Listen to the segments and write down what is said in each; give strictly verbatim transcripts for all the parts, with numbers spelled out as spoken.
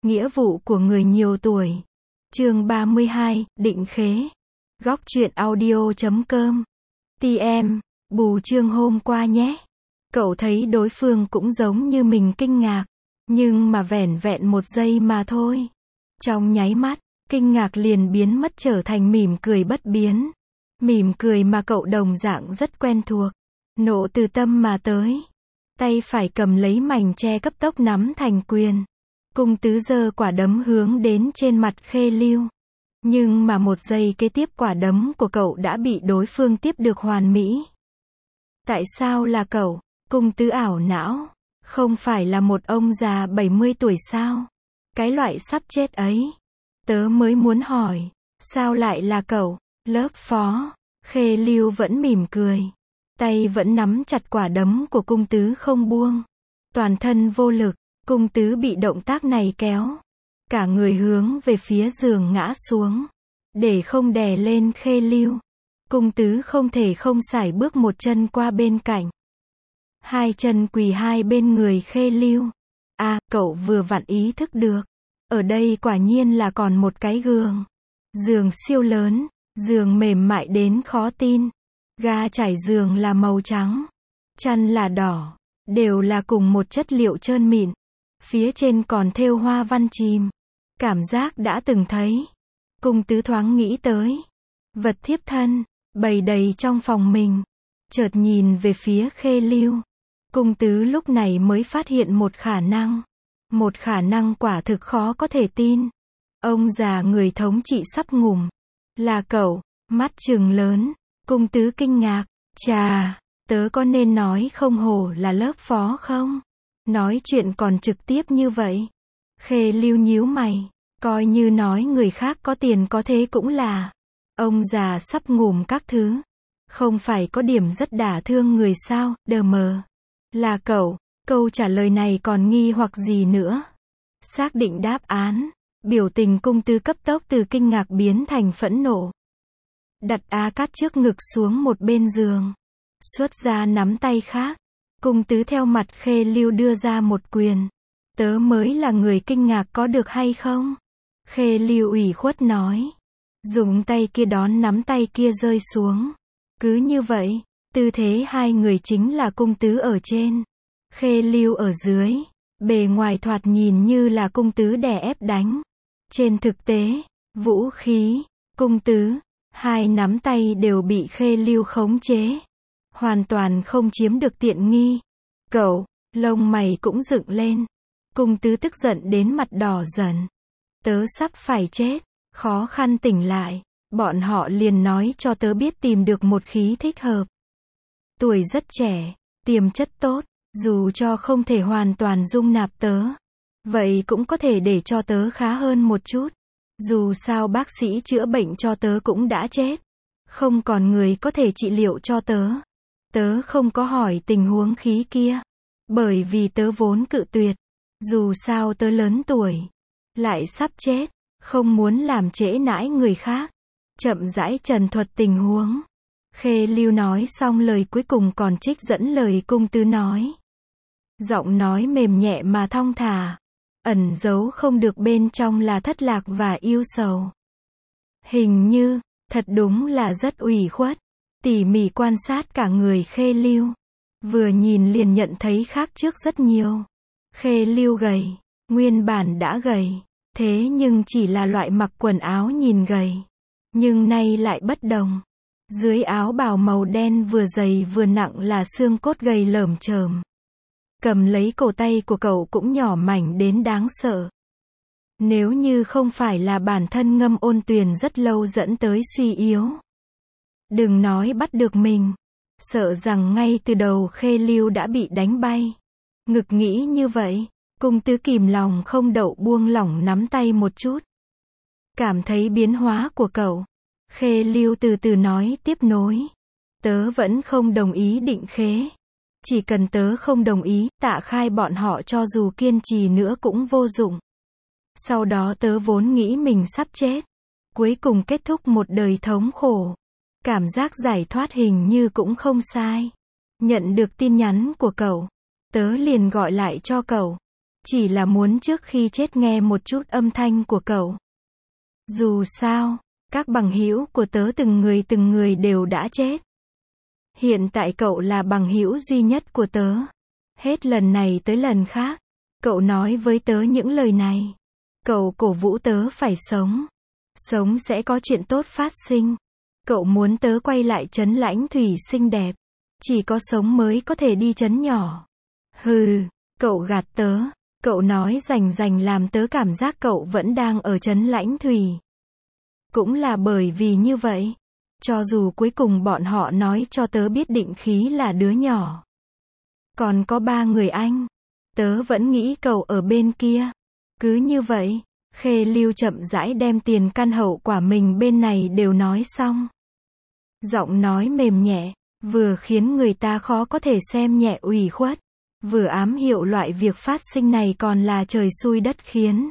Nghĩa vụ của người nhiều tuổi. Chương ba mươi hai, định khế. Góc truyện audio chấm com. tê em, bù chương hôm qua nhé. Cậu thấy đối phương cũng giống như mình kinh ngạc. Nhưng mà vẻn vẹn một giây mà thôi. Trong nháy mắt, kinh ngạc liền biến mất trở thành mỉm cười bất biến. Mỉm cười mà cậu đồng dạng rất quen thuộc. Nộ từ tâm mà tới. Tay phải cầm lấy mảnh tre cấp tốc nắm thành quyền. Cung tứ giơ quả đấm hướng đến trên mặt Khê Lưu. Nhưng mà một giây kế tiếp quả đấm của cậu đã bị đối phương tiếp được hoàn mỹ. Tại sao là cậu? Cung tứ ảo não. Không phải là một ông già bảy mươi tuổi sao? Cái loại sắp chết ấy. Tớ mới muốn hỏi. Sao lại là cậu? Lớp phó. Khê Lưu vẫn mỉm cười. Tay vẫn nắm chặt quả đấm của cung tứ không buông. Toàn thân vô lực. Cung tứ bị động tác này kéo. Cả người hướng về phía giường ngã xuống. Để không đè lên Khê Lưu. Cung tứ không thể không sải bước một chân qua bên cạnh. Hai chân quỳ hai bên người Khê Lưu. À, cậu vừa vặn ý thức được. Ở đây quả nhiên là còn một cái giường. Giường siêu lớn. Giường mềm mại đến khó tin. Ga trải giường là màu trắng. Chăn là đỏ. Đều là cùng một chất liệu trơn mịn. Phía trên còn thêu hoa văn chìm. Cảm giác đã từng thấy. Cung tứ thoáng nghĩ tới. Vật thiếp thân, bày đầy trong phòng mình. Chợt nhìn về phía Khê Lưu. Cung tứ lúc này mới phát hiện một khả năng. Một khả năng quả thực khó có thể tin. Ông già người thống trị sắp ngủm. Là cậu, mắt trừng lớn. Cung tứ kinh ngạc. Chà, tớ có nên nói không hổ là lớp phó không? Nói chuyện còn trực tiếp như vậy. Khê Lưu nhíu mày. Coi như nói người khác có tiền có thế cũng là. Ông già sắp ngủm các thứ. Không phải có điểm rất đả thương người sao, đờ mờ. Là cậu. Câu trả lời này còn nghi hoặc gì nữa. Xác định đáp án. Biểu tình cung tứ cấp tốc từ kinh ngạc biến thành phẫn nộ. Đặt A Cát trước ngực xuống một bên giường. Xuất ra nắm tay khác. Cung tứ theo mặt Khê Lưu đưa ra một quyền. Tớ mới là người kinh ngạc có được hay không? Khê Lưu ủy khuất nói. Dùng tay kia đón nắm tay kia rơi xuống. Cứ như vậy, tư thế hai người chính là cung tứ ở trên. Khê Lưu ở dưới. Bề ngoài thoạt nhìn như là cung tứ đè ép đánh. Trên thực tế, vũ khí, cung tứ, hai nắm tay đều bị Khê Lưu khống chế. Hoàn toàn không chiếm được tiện nghi. Cậu, lông mày cũng dựng lên. Cung tứ tức giận đến mặt đỏ dần. Tớ sắp phải chết. Khó khăn tỉnh lại. Bọn họ liền nói cho tớ biết tìm được một khí thích hợp. Tuổi rất trẻ, tiềm chất tốt. Dù cho không thể hoàn toàn dung nạp tớ. Vậy cũng có thể để cho tớ khá hơn một chút. Dù sao bác sĩ chữa bệnh cho tớ cũng đã chết. Không còn người có thể trị liệu cho tớ. Tớ không có hỏi tình huống khí kia. Bởi vì tớ vốn cự tuyệt. Dù sao tớ lớn tuổi. Lại sắp chết. Không muốn làm trễ nãi người khác. Chậm rãi trần thuật tình huống. Khê Lưu nói xong lời cuối cùng còn trích dẫn lời cung tứ nói. Giọng nói mềm nhẹ mà thong thả. Ẩn giấu không được bên trong là thất lạc và yêu sầu. Hình như, thật đúng là rất ủy khuất. Tỉ mỉ quan sát cả người Khê Lưu. Vừa nhìn liền nhận thấy khác trước rất nhiều. Khê Lưu gầy. Nguyên bản đã gầy. Thế nhưng chỉ là loại mặc quần áo nhìn gầy. Nhưng nay lại bất đồng. Dưới áo bào màu đen vừa dày vừa nặng là xương cốt gầy lởm chởm. Cầm lấy cổ tay của cậu cũng nhỏ mảnh đến đáng sợ. Nếu như không phải là bản thân Ngâm Ôn Tuyền rất lâu dẫn tới suy yếu. Đừng nói bắt được mình. Sợ rằng ngay từ đầu Khê Lưu đã bị đánh bay. Ngực nghĩ như vậy. Cung tứ kìm lòng không đậu buông lỏng nắm tay một chút. Cảm thấy biến hóa của cậu. Khê Lưu từ từ nói tiếp nối. Tớ vẫn không đồng ý định khế. Chỉ cần tớ không đồng ý, Tạ Khai bọn họ cho dù kiên trì nữa cũng vô dụng. Sau đó tớ vốn nghĩ mình sắp chết. Cuối cùng kết thúc một đời thống khổ. Cảm giác giải thoát hình như cũng không sai. Nhận được tin nhắn của cậu. Tớ liền gọi lại cho cậu. Chỉ là muốn trước khi chết nghe một chút âm thanh của cậu. Dù sao, các bằng hữu của tớ từng người từng người đều đã chết. Hiện tại cậu là bằng hữu duy nhất của tớ. Hết lần này tới lần khác, cậu nói với tớ những lời này. Cậu cổ vũ tớ phải sống. Sống sẽ có chuyện tốt phát sinh. Cậu muốn tớ quay lại trấn Lãnh Thủy xinh đẹp. Chỉ có sống mới có thể đi trấn nhỏ. Hừ, cậu gạt tớ. Cậu nói rành rành làm tớ cảm giác cậu vẫn đang ở trấn Lãnh Thủy. Cũng là bởi vì như vậy. Cho dù cuối cùng bọn họ nói cho tớ biết Định Khí là đứa nhỏ. Còn có ba người anh. Tớ vẫn nghĩ cậu ở bên kia. Cứ như vậy, Khê Lưu chậm rãi đem tiền căn hậu quả mình bên này đều nói xong. Giọng nói mềm nhẹ, vừa khiến người ta khó có thể xem nhẹ ủy khuất, vừa ám hiệu loại việc phát sinh này còn là trời xui đất khiến.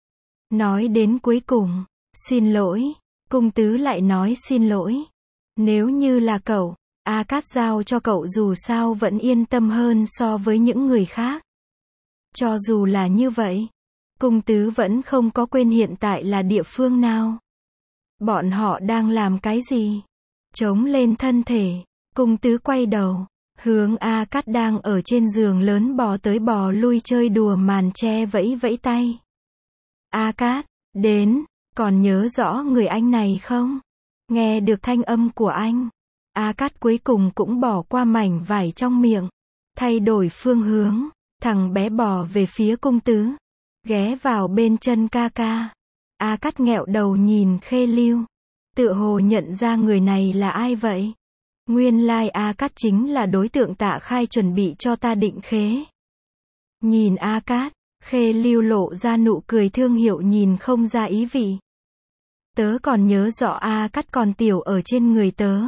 Nói đến cuối cùng, xin lỗi, cung tứ lại nói xin lỗi. Nếu như là cậu, A Cát giao cho cậu dù sao vẫn yên tâm hơn so với những người khác. Cho dù là như vậy, cung tứ vẫn không có quên hiện tại là địa phương nào. Bọn họ đang làm cái gì? Chống lên thân thể, cung tứ quay đầu, hướng A Cát đang ở trên giường lớn bò tới bò lui chơi đùa màn che vẫy vẫy tay. A Cát, đến, còn nhớ rõ người anh này không? Nghe được thanh âm của anh, A Cát cuối cùng cũng bỏ qua mảnh vải trong miệng, thay đổi phương hướng, thằng bé bò về phía cung tứ, ghé vào bên chân ca ca. A Cát nghẹo đầu nhìn Khê Lưu, tựa hồ nhận ra người này là ai vậy? Nguyên lai A Cát chính là đối tượng Tạ Khai chuẩn bị cho ta định khế. Nhìn A Cát, Khê Lưu lộ ra nụ cười thương hiệu nhìn không ra ý vị. Tớ còn nhớ rõ A Cát còn tiểu ở trên người tớ.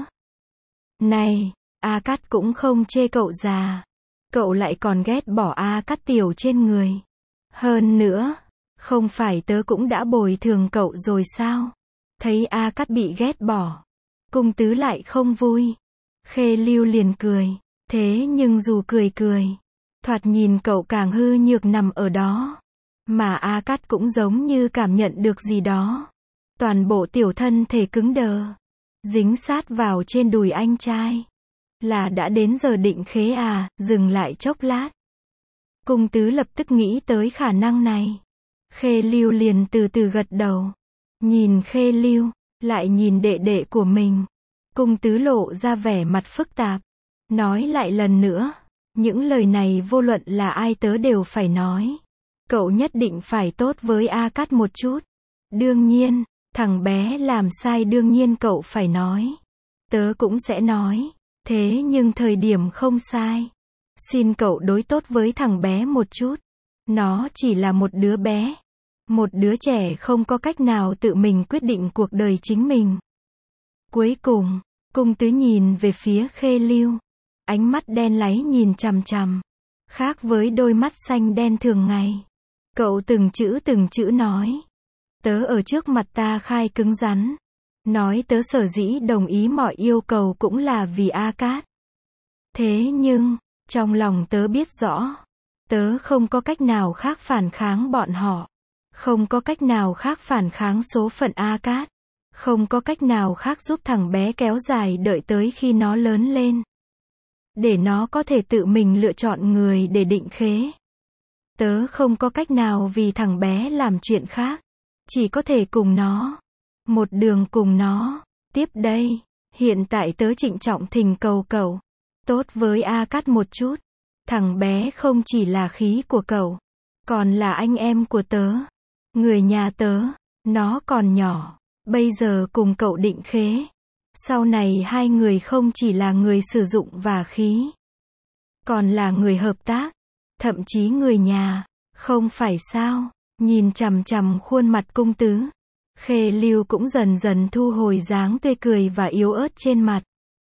Này, A Cát cũng không chê cậu già. Cậu lại còn ghét bỏ A Cát tiểu trên người. Hơn nữa, không phải tớ cũng đã bồi thường cậu rồi sao? Thấy A Cát bị ghét bỏ, cung tứ lại không vui. Khê Lưu liền cười. Thế nhưng dù cười cười, thoạt nhìn cậu càng hư nhược nằm ở đó. Mà A Cát cũng giống như cảm nhận được gì đó. Toàn bộ tiểu thân thể cứng đờ, dính sát vào trên đùi anh trai. Là đã đến giờ định khế à? Dừng lại chốc lát. Cung tứ lập tức nghĩ tới khả năng này. Khê Lưu liền từ từ gật đầu. Nhìn Khê Lưu, lại nhìn đệ đệ của mình. Cung tứ lộ ra vẻ mặt phức tạp. Nói lại lần nữa, những lời này vô luận là ai tớ đều phải nói. Cậu nhất định phải tốt với A Cát một chút. Đương nhiên, thằng bé làm sai đương nhiên cậu phải nói. Tớ cũng sẽ nói. Thế nhưng thời điểm không sai. Xin cậu đối tốt với thằng bé một chút. Nó chỉ là một đứa bé. Một đứa trẻ không có cách nào tự mình quyết định cuộc đời chính mình. Cuối cùng, cung tứ nhìn về phía Khê Lưu. Ánh mắt đen láy nhìn chằm chằm. Khác với đôi mắt xanh đen thường ngày. Cậu từng chữ từng chữ nói. Tớ ở trước mặt ta khai cứng rắn. Nói tớ sở dĩ đồng ý mọi yêu cầu cũng là vì A Cát. Thế nhưng, trong lòng tớ biết rõ. Tớ không có cách nào khác phản kháng bọn họ. Không có cách nào khác phản kháng số phận A Cát. Không có cách nào khác giúp thằng bé kéo dài đợi tới khi nó lớn lên. Để nó có thể tự mình lựa chọn người để định khế. Tớ không có cách nào vì thằng bé làm chuyện khác. Chỉ có thể cùng nó. Một đường cùng nó. Tiếp đây, hiện tại tớ trịnh trọng thỉnh cầu cậu. Tốt với A Cát một chút. Thằng bé không chỉ là khí của cậu. Còn là anh em của tớ. Người nhà tớ. Nó còn nhỏ. Bây giờ cùng cậu định khế. Sau này hai người không chỉ là người sử dụng và khí. Còn là người hợp tác. Thậm chí người nhà. Không phải sao? Nhìn chằm chằm khuôn mặt cung tứ. Khê Lưu cũng dần dần thu hồi dáng tươi cười và yếu ớt trên mặt.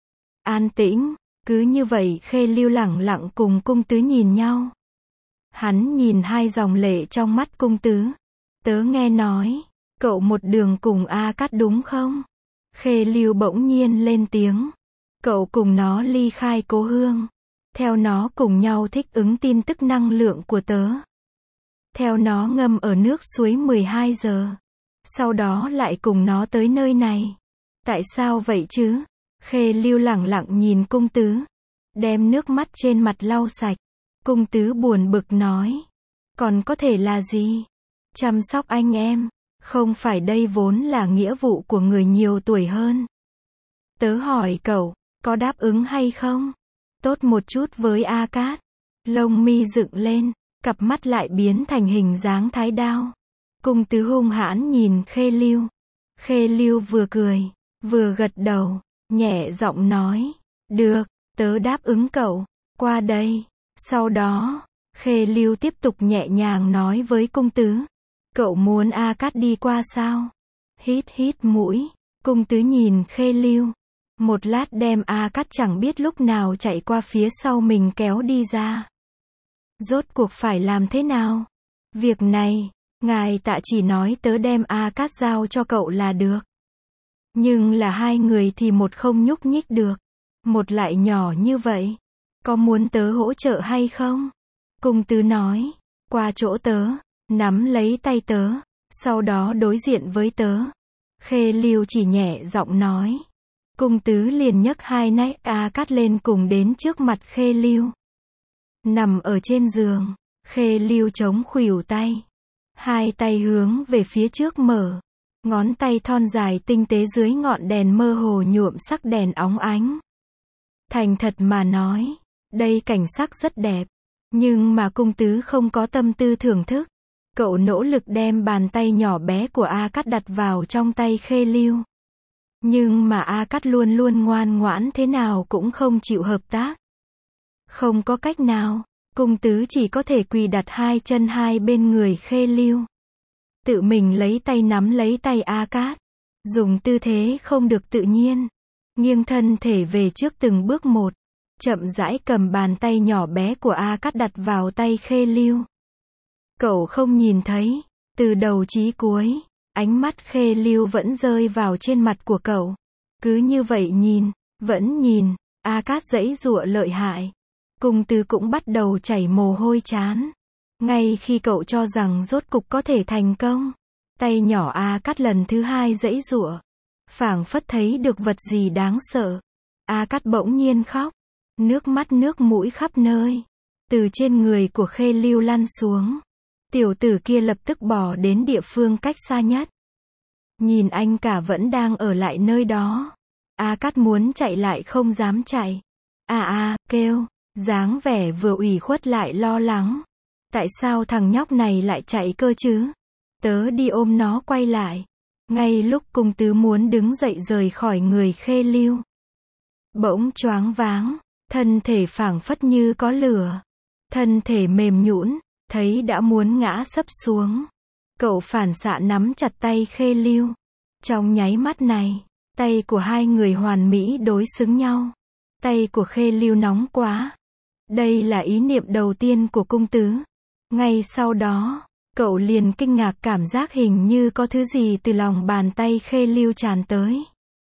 An tĩnh. Cứ như vậy Khê Lưu lẳng lặng cùng cung tứ nhìn nhau. Hắn nhìn hai dòng lệ trong mắt cung tứ. Tớ nghe nói. Cậu một đường cùng A Cát đúng không? Khê Lưu bỗng nhiên lên tiếng. Cậu cùng nó ly khai cố hương. Theo nó cùng nhau thích ứng tin tức năng lượng của tớ. theo nó ngâm ở nước suối mười hai giờ. Sau đó lại cùng nó tới nơi này. Tại sao vậy chứ? Khê Lưu lẳng lặng nhìn cung tứ, đem nước mắt trên mặt lau sạch. Cung tứ buồn bực nói, còn có thể là gì? Chăm sóc anh em, không phải đây vốn là nghĩa vụ của người nhiều tuổi hơn. Tớ hỏi cậu, có đáp ứng hay không? Tốt một chút với A Cát. Lông mi dựng lên, cặp mắt lại biến thành hình dáng thái đao. Cung tứ hung hãn nhìn Khê Lưu. Khê Lưu vừa cười, vừa gật đầu, nhẹ giọng nói, được, tớ đáp ứng cậu, qua đây. Sau đó, Khê Lưu tiếp tục nhẹ nhàng nói với cung tứ, cậu muốn A Cát đi qua sao? Hít hít mũi, cung tứ nhìn Khê Lưu. Một lát đem A Cát chẳng biết lúc nào chạy qua phía sau mình kéo đi ra. Rốt cuộc phải làm thế nào? Việc này, ngài Tạ chỉ nói tớ đem A Cát giao cho cậu là được. Nhưng là hai người thì một không nhúc nhích được, một lại nhỏ như vậy. Có muốn tớ hỗ trợ hay không? Cung tứ nói, qua chỗ tớ, nắm lấy tay tớ, sau đó đối diện với tớ. Khê Lưu chỉ nhẹ giọng nói. Cung tứ liền nhấc hai nách A Cát lên cùng đến trước mặt Khê Lưu. Nằm ở trên giường, Khê Lưu chống khuỷu tay. Hai tay hướng về phía trước mở. Ngón tay thon dài tinh tế dưới ngọn đèn mơ hồ nhuộm sắc đèn óng ánh. Thành thật mà nói, đây cảnh sắc rất đẹp. Nhưng mà cung tứ không có tâm tư thưởng thức. Cậu nỗ lực đem bàn tay nhỏ bé của A Cát đặt vào trong tay Khê Lưu. Nhưng mà A Cát luôn luôn ngoan ngoãn thế nào cũng không chịu hợp tác. Không có cách nào, cung tứ chỉ có thể quỳ đặt hai chân hai bên người Khê Lưu. Tự mình lấy tay nắm lấy tay A Cát. Dùng tư thế không được tự nhiên. Nghiêng thân thể về trước từng bước một. Chậm rãi cầm bàn tay nhỏ bé của A Cát đặt vào tay Khê Lưu. Cậu không nhìn thấy, từ đầu chí cuối, ánh mắt Khê Lưu vẫn rơi vào trên mặt của cậu. Cứ như vậy nhìn, vẫn nhìn, A Cát giãy giụa lợi hại. Cung tứ cũng bắt đầu chảy mồ hôi trán. Ngay khi cậu cho rằng rốt cục có thể thành công, tay nhỏ A Cát lần thứ hai giãy giụa. Phảng phất thấy được vật gì đáng sợ. A Cát bỗng nhiên khóc. Nước mắt nước mũi khắp nơi. Từ trên người của Khê Lưu lăn xuống. Tiểu tử kia lập tức bỏ đến địa phương cách xa nhất. Nhìn anh cả vẫn đang ở lại nơi đó. A Cát muốn chạy lại không dám chạy. A a, kêu, dáng vẻ vừa ủy khuất lại lo lắng. Tại sao thằng nhóc này lại chạy cơ chứ? Tớ đi ôm nó quay lại. Ngay lúc cung tứ muốn đứng dậy rời khỏi người Khê Lưu. Bỗng choáng váng, thân thể phảng phất như có lửa. Thân thể mềm nhũn, thấy đã muốn ngã sấp xuống. Cậu phản xạ nắm chặt tay Khê Lưu. Trong nháy mắt này, tay của hai người hoàn mỹ đối xứng nhau. Tay của Khê Lưu nóng quá. Đây là ý niệm đầu tiên của cung tứ. Ngay sau đó, cậu liền kinh ngạc cảm giác hình như có thứ gì từ lòng bàn tay Khê Lưu tràn tới.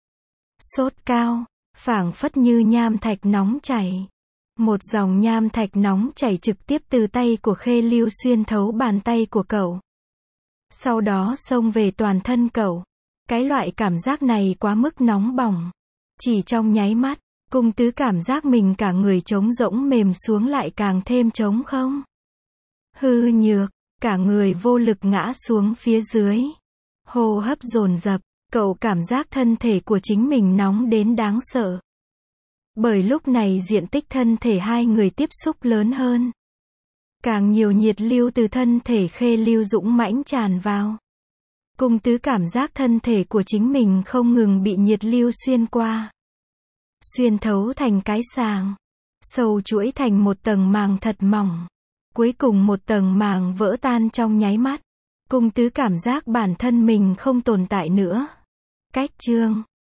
Sốt cao, phảng phất như nham thạch nóng chảy. Một dòng nham thạch nóng chảy trực tiếp từ tay của Khê Lưu xuyên thấu bàn tay của cậu. Sau đó xông về toàn thân cậu. Cái loại cảm giác này quá mức nóng bỏng. Chỉ trong nháy mắt, cung tứ cảm giác mình cả người trống rỗng mềm xuống lại càng thêm trống không. Hư nhược, cả người vô lực ngã xuống phía dưới. Hô hấp dồn dập, cậu cảm giác thân thể của chính mình nóng đến đáng sợ. Bởi lúc này diện tích thân thể hai người tiếp xúc lớn hơn. Càng nhiều nhiệt lưu từ thân thể Khê Lưu dũng mãnh tràn vào. Cung tứ cảm giác thân thể của chính mình không ngừng bị nhiệt lưu xuyên qua. Xuyên thấu thành cái sàng. Sâu chuỗi thành một tầng màng thật mỏng. Cuối cùng một tầng màng vỡ tan trong nháy mắt. Cung tứ cảm giác bản thân mình không tồn tại nữa. Cách chương